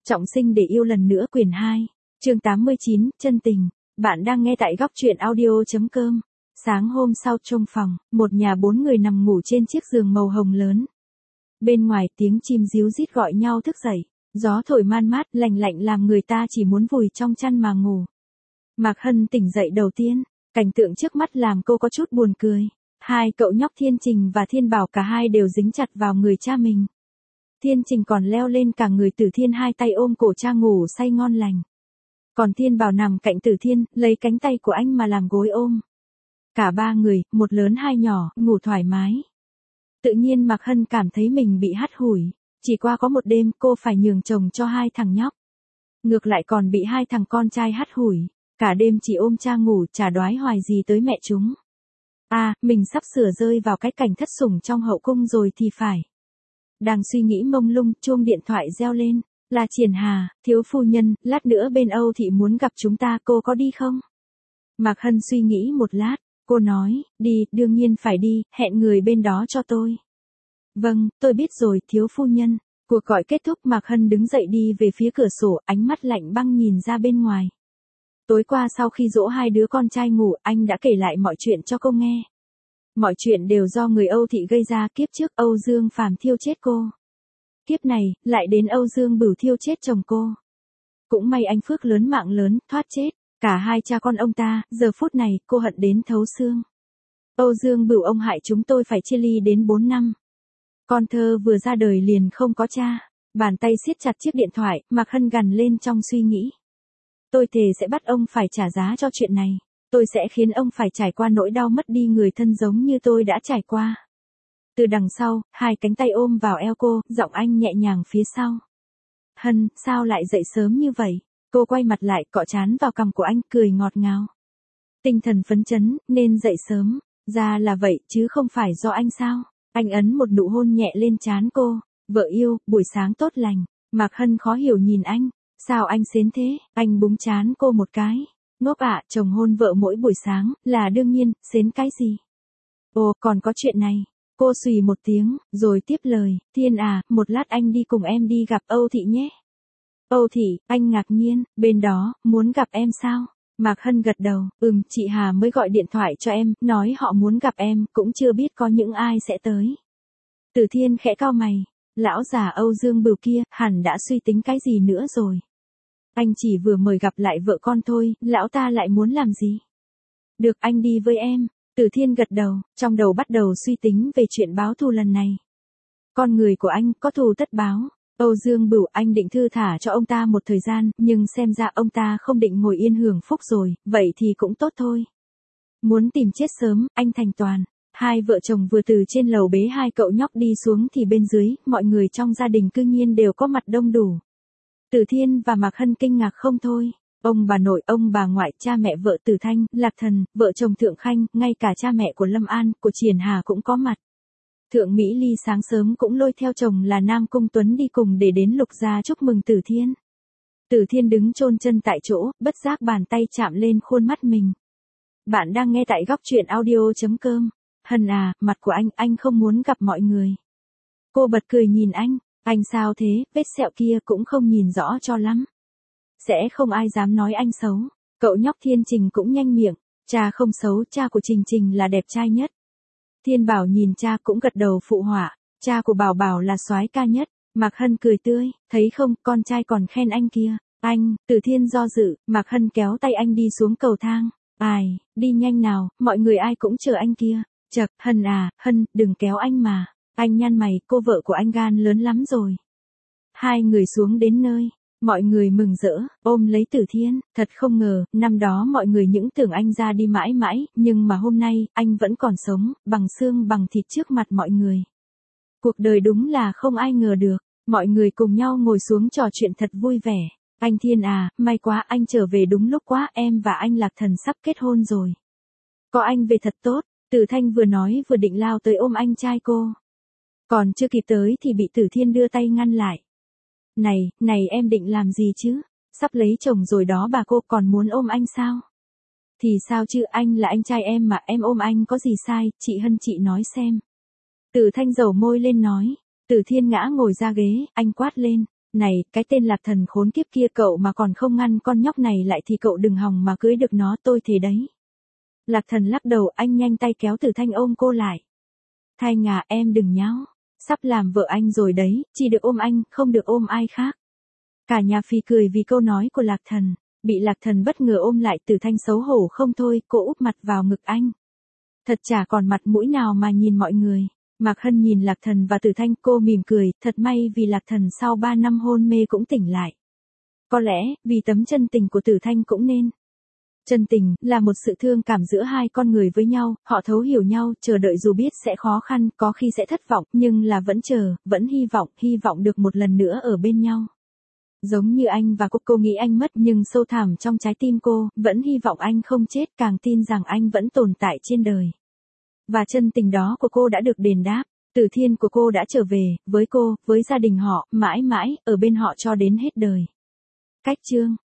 Trọng sinh để yêu lần nữa quyển 2, chương 89, chân tình. Bạn đang nghe tại góc truyện audio.com. Sáng hôm sau trong phòng, một nhà 4 người nằm ngủ trên chiếc giường màu hồng lớn. Bên ngoài tiếng chim ríu rít gọi nhau thức dậy, gió thổi man mát lạnh lạnh làm người ta chỉ muốn vùi trong chăn mà ngủ. Mạc Hân tỉnh dậy đầu tiên, cảnh tượng trước mắt làm cô có chút buồn cười. Hai cậu nhóc Thiên Trình và Thiên Bảo cả hai đều dính chặt vào người cha mình. Thiên Trình còn leo lên cả người Tử Thiên, hai tay ôm cổ cha ngủ say ngon lành. Còn Thiên Bảo nằm cạnh Tử Thiên, lấy cánh tay của anh mà làm gối ôm. Cả ba người, một lớn hai nhỏ, ngủ thoải mái. Tự nhiên Mạc Hân cảm thấy mình bị hắt hủi. Chỉ qua có một đêm cô phải nhường chồng cho hai thằng nhóc. Ngược lại còn bị hai thằng con trai hắt hủi. Cả đêm chỉ ôm cha ngủ, chả đoái hoài gì tới mẹ chúng. Mình sắp sửa rơi vào cái cảnh thất sủng trong hậu cung rồi thì phải. Đang suy nghĩ mông lung, chuông điện thoại reo lên. Là Triển Hà, thiếu phu nhân, lát nữa bên Âu Thị muốn gặp chúng ta, cô có đi không? Mạc Hân suy nghĩ một lát, cô nói, đi, đương nhiên phải đi, hẹn người bên đó cho tôi. Vâng, tôi biết rồi, thiếu phu nhân. Cuộc gọi kết thúc, Mạc Hân đứng dậy đi về phía cửa sổ, ánh mắt lạnh băng nhìn ra bên ngoài. Tối qua sau khi dỗ hai đứa con trai ngủ, anh đã kể lại mọi chuyện cho cô nghe. Mọi chuyện đều do người Âu Thị gây ra, kiếp trước Âu Dương Phàm thiêu chết cô. Kiếp này, lại đến Âu Dương Bửu thiêu chết chồng cô. Cũng may anh phước lớn mạng lớn, thoát chết. Cả hai cha con ông ta, giờ phút này, cô hận đến thấu xương. Âu Dương Bửu ông hại chúng tôi phải chia ly đến 4 năm. Con thơ vừa ra đời liền không có cha. Bàn tay siết chặt chiếc điện thoại, Mạc Hân gằn lên trong suy nghĩ. Tôi thề sẽ bắt ông phải trả giá cho chuyện này. Tôi sẽ khiến ông phải trải qua nỗi đau mất đi người thân giống như tôi đã trải qua. Từ đằng sau, hai cánh tay ôm vào eo cô, giọng anh nhẹ nhàng phía sau. Hân, sao lại dậy sớm như vậy? Cô quay mặt lại, cọ trán vào cằm của anh, cười ngọt ngào. Tinh thần phấn chấn, nên dậy sớm. Ra là vậy, chứ không phải do anh sao? Anh ấn một nụ hôn nhẹ lên trán cô. Vợ yêu, buổi sáng tốt lành. Mạc Hân khó hiểu nhìn anh. Sao anh xến thế? Anh búng trán cô một cái. Ngốc ạ, chồng hôn vợ mỗi buổi sáng, là đương nhiên, xến cái gì? Ồ, còn có chuyện này. Cô xùy một tiếng, rồi tiếp lời, Thiên à, một lát anh đi cùng em đi gặp Âu Thị nhé. Âu Thị, anh ngạc nhiên, bên đó, muốn gặp em sao? Mạc Hân gật đầu, chị Hà mới gọi điện thoại cho em, nói họ muốn gặp em, cũng chưa biết có những ai sẽ tới. Tử Thiên khẽ cau mày, lão già Âu Dương Bửu kia, hẳn đã suy tính cái gì nữa rồi. Anh chỉ vừa mời gặp lại vợ con thôi, lão ta lại muốn làm gì? Được, anh đi với em. Tử Thiên gật đầu, trong đầu bắt đầu suy tính về chuyện báo thù lần này. Con người của anh có thù tất báo. Âu Dương Bửu anh định thư thả cho ông ta một thời gian, nhưng xem ra ông ta không định ngồi yên hưởng phúc rồi, vậy thì cũng tốt thôi. Muốn tìm chết sớm, anh thành toàn. Hai vợ chồng vừa từ trên lầu bế hai cậu nhóc đi xuống thì bên dưới, mọi người trong gia đình cư nhiên đều có mặt đông đủ. Tử Thiên và Mạc Hân kinh ngạc không thôi. Ông bà nội, ông bà ngoại, cha mẹ vợ Tử Thanh, Lạc Thần, vợ chồng Thượng Khanh, ngay cả cha mẹ của Lâm An, của Triển Hà cũng có mặt. Thượng Mỹ Ly sáng sớm cũng lôi theo chồng là Nam Cung Tuấn đi cùng để đến Lục gia chúc mừng Tử Thiên. Tử Thiên đứng chôn chân tại chỗ, bất giác bàn tay chạm lên khuôn mắt mình. Bạn đang nghe tại góc truyện audio.com. Hân à, mặt của anh không muốn gặp mọi người. Cô bật cười nhìn anh. Anh sao thế, vết sẹo kia cũng không nhìn rõ cho lắm. Sẽ không ai dám nói anh xấu. Cậu nhóc Thiên Trình cũng nhanh miệng. Cha không xấu, cha của Trình Trình là đẹp trai nhất. Thiên Bảo nhìn cha cũng gật đầu phụ họa. Cha của Bảo Bảo là soái ca nhất. Mạc Hân cười tươi, thấy không, con trai còn khen anh kia. Anh, Tử Thiên do dự, Mạc Hân kéo tay anh đi xuống cầu thang. Ai, đi nhanh nào, mọi người ai cũng chờ anh kia. Chậc, Hân à, Hân, đừng kéo anh mà. Anh nhăn mày, cô vợ của anh gan lớn lắm rồi. Hai người xuống đến nơi. Mọi người mừng rỡ, ôm lấy Tử Thiên, thật không ngờ, năm đó mọi người những tưởng anh ra đi mãi mãi, nhưng mà hôm nay, anh vẫn còn sống, bằng xương bằng thịt trước mặt mọi người. Cuộc đời đúng là không ai ngờ được, mọi người cùng nhau ngồi xuống trò chuyện thật vui vẻ. Anh Thiên à, may quá anh trở về đúng lúc quá, em và anh Lạc Thần sắp kết hôn rồi. Có anh về thật tốt, Tử Thanh vừa nói vừa định lao tới ôm anh trai cô. Còn chưa kịp tới thì bị Tử Thiên đưa tay ngăn lại. Này em định làm gì chứ? Sắp lấy chồng rồi đó bà cô, còn muốn ôm anh sao? Thì sao chứ, anh là anh trai em mà, em ôm anh có gì sai, chị Hân chị nói xem. Tử Thanh dầu môi lên nói. Tử Thiên ngã ngồi ra ghế, anh quát lên. Này, cái tên Lạc Thần khốn kiếp kia, cậu mà còn không ngăn con nhóc này lại thì cậu đừng hòng mà cưới được nó, tôi thề đấy. Lạc Thần lắc đầu, anh nhanh tay kéo Tử Thanh ôm cô lại. Thanh à, em đừng nháo. Sắp làm vợ anh rồi đấy, chỉ được ôm anh, không được ôm ai khác. Cả nhà phì cười vì câu nói của Lạc Thần. Bị Lạc Thần bất ngờ ôm lại, Tử Thanh xấu hổ không thôi, cô úp mặt vào ngực anh. Thật chả còn mặt mũi nào mà nhìn mọi người. Mạc Hân nhìn Lạc Thần và Tử Thanh, cô mỉm cười, thật may vì Lạc Thần sau 3 năm hôn mê cũng tỉnh lại. Có lẽ, vì tấm chân tình của Tử Thanh cũng nên. Chân tình, là một sự thương cảm giữa hai con người với nhau, họ thấu hiểu nhau, chờ đợi dù biết sẽ khó khăn, có khi sẽ thất vọng, nhưng là vẫn chờ, vẫn hy vọng được một lần nữa ở bên nhau. Giống như anh và cô nghĩ anh mất nhưng sâu thẳm trong trái tim cô, vẫn hy vọng anh không chết, càng tin rằng anh vẫn tồn tại trên đời. Và chân tình đó của cô đã được đền đáp, Tử Thiên của cô đã trở về, với cô, với gia đình họ, mãi mãi, ở bên họ cho đến hết đời. Cách chương